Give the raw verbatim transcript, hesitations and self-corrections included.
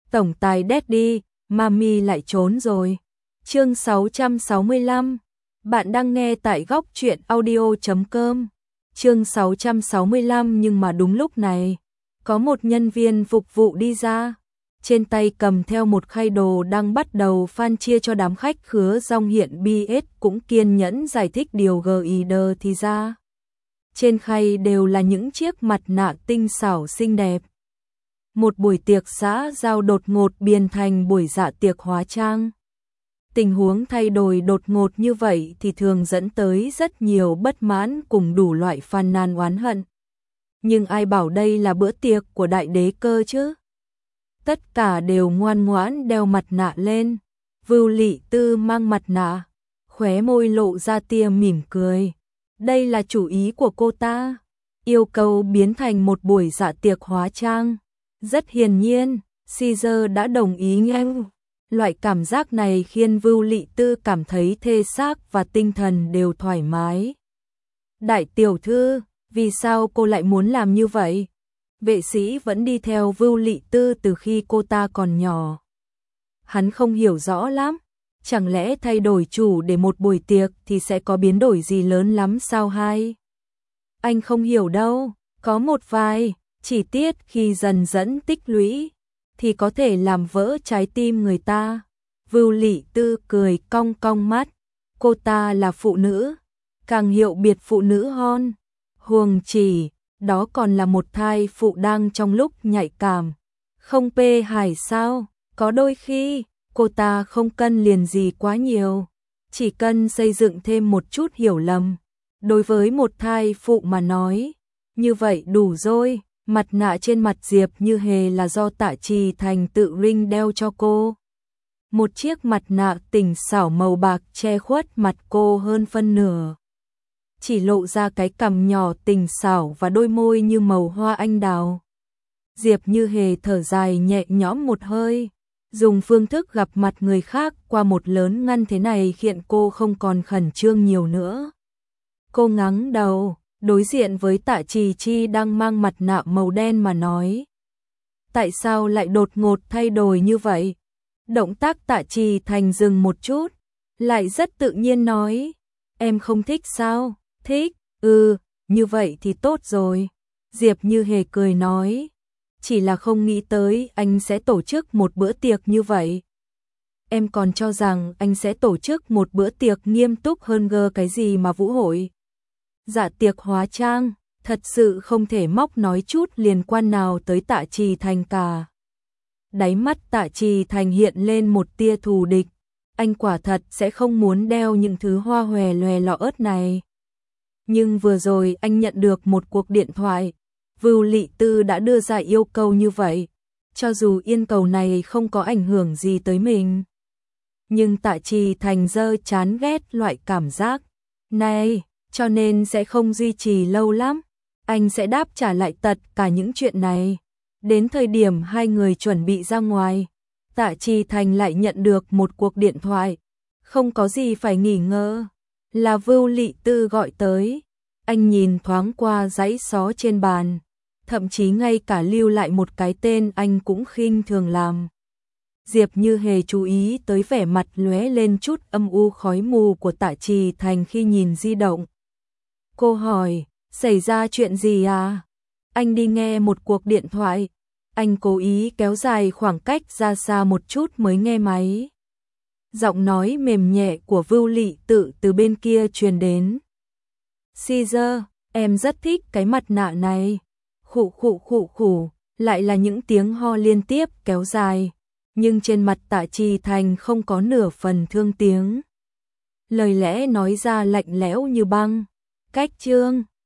Tổng tài Daddy, Mami lại trốn rồi. Chương sáu trăm sáu mươi lăm. Bạn đang nghe tại góc truyện audio chấm com. Chương sáu trăm sáu mươi lăm. Nhưng mà đúng lúc này, có một nhân viên phục vụ đi ra, trên tay cầm theo một khay đồ đang bắt đầu phan chia cho đám khách khứa Dong Hiện bê ét cũng kiên nhẫn giải thích điều ghi đờ thì ra. Trên khay đều là những chiếc mặt nạ tinh xảo xinh đẹp. Một buổi tiệc xã giao đột ngột biến thành buổi dạ tiệc hóa trang. Tình huống thay đổi đột ngột như vậy thì thường dẫn tới rất nhiều bất mãn cùng đủ loại phàn nàn oán hận. Nhưng ai bảo đây là bữa tiệc của đại đế cơ chứ? Tất cả đều ngoan ngoãn đeo mặt nạ lên. Vưu Lị Tư mang mặt nạ, khóe môi lộ ra tia mỉm cười. Đây là chủ ý của cô ta, yêu cầu biến thành một buổi dạ tiệc hóa trang. Rất hiển nhiên, Caesar đã đồng ý nhanh. Loại cảm giác này khiến Vưu Lị Tư cảm thấy thể xác và tinh thần đều thoải mái. Đại tiểu thư, vì sao cô lại muốn làm như vậy? Vệ sĩ vẫn đi theo Vưu Lị Tư từ khi cô ta còn nhỏ. Hắn không hiểu rõ lắm. Chẳng lẽ thay đổi chủ để một buổi tiệc thì sẽ có biến đổi gì lớn lắm sao hay? Anh không hiểu đâu, có một vài chi tiết khi dần dẫn tích lũy thì có thể làm vỡ trái tim người ta. Vưu Lị Tư cười cong cong mắt, cô ta là phụ nữ, càng hiệu biệt phụ nữ hơn. Huống chỉ, đó còn là một thai phụ đang trong lúc nhạy cảm. Không pê hài sao, có đôi khi cô ta không cần liền gì quá nhiều, chỉ cần xây dựng thêm một chút hiểu lầm. Đối với một thai phụ mà nói, như vậy đủ rồi. Mặt nạ trên mặt Diệp Như Hề là do Tạ Trì Thành tự ring đeo cho cô. Một chiếc mặt nạ tinh xảo màu bạc che khuất mặt cô hơn phân nửa, chỉ lộ ra cái cằm nhỏ tinh xảo và đôi môi như màu hoa anh đào. Diệp Như Hề thở dài nhẹ nhõm một hơi. Dùng phương thức gặp mặt người khác qua một lớn ngăn thế này khiến cô không còn khẩn trương nhiều nữa. Cô ngẩng đầu, đối diện với Tạ Trì Chi đang mang mặt nạ màu đen mà nói. Tại sao lại đột ngột thay đổi như vậy? Động tác Tạ Trì Thành dừng một chút, lại rất tự nhiên nói. Em không thích sao? Thích, ừ, như vậy thì tốt rồi. Diệp Như Hề cười nói. Chỉ là không nghĩ tới anh sẽ tổ chức một bữa tiệc như vậy. Em còn cho rằng anh sẽ tổ chức một bữa tiệc nghiêm túc hơn gơ cái gì mà vũ hội. Dạ tiệc hóa trang, thật sự không thể móc nói chút liên quan nào tới Tạ Trì Thành cả. Đáy mắt Tạ Trì Thành hiện lên một tia thù địch. Anh quả thật sẽ không muốn đeo những thứ hoa hòe loè lọ ớt này. Nhưng vừa rồi anh nhận được một cuộc điện thoại. Vưu Lị Tư đã đưa ra yêu cầu như vậy, cho dù yêu cầu này không có ảnh hưởng gì tới mình. Nhưng Tạ Trì Thành dơ chán ghét loại cảm giác này, cho nên sẽ không duy trì lâu lắm. Anh sẽ đáp trả lại tất cả những chuyện này. Đến thời điểm hai người chuẩn bị ra ngoài, Tạ Trì Thành lại nhận được một cuộc điện thoại. Không có gì phải nghỉ ngơi, là Vưu Lị Tư gọi tới. Anh nhìn thoáng qua dãy xó trên bàn, thậm chí ngay cả lưu lại một cái tên anh cũng khinh thường làm. Diệp Như Hề chú ý tới vẻ mặt lóe lên chút âm u khói mù của Tạ Trì Thành khi nhìn di động. Cô hỏi, xảy ra chuyện gì à? Anh đi nghe một cuộc điện thoại. Anh cố ý kéo dài khoảng cách ra xa một chút mới nghe máy. Giọng nói mềm nhẹ của Vưu Lị Tư từ bên kia truyền đến. Caesar, em rất thích cái mặt nạ này. Khụ khụ khụ khụ, lại là những tiếng ho liên tiếp kéo dài, nhưng trên mặt Tạ Trì Thành không có nửa phần thương tiếng. Lời lẽ nói ra lạnh lẽo như băng. Cách trương,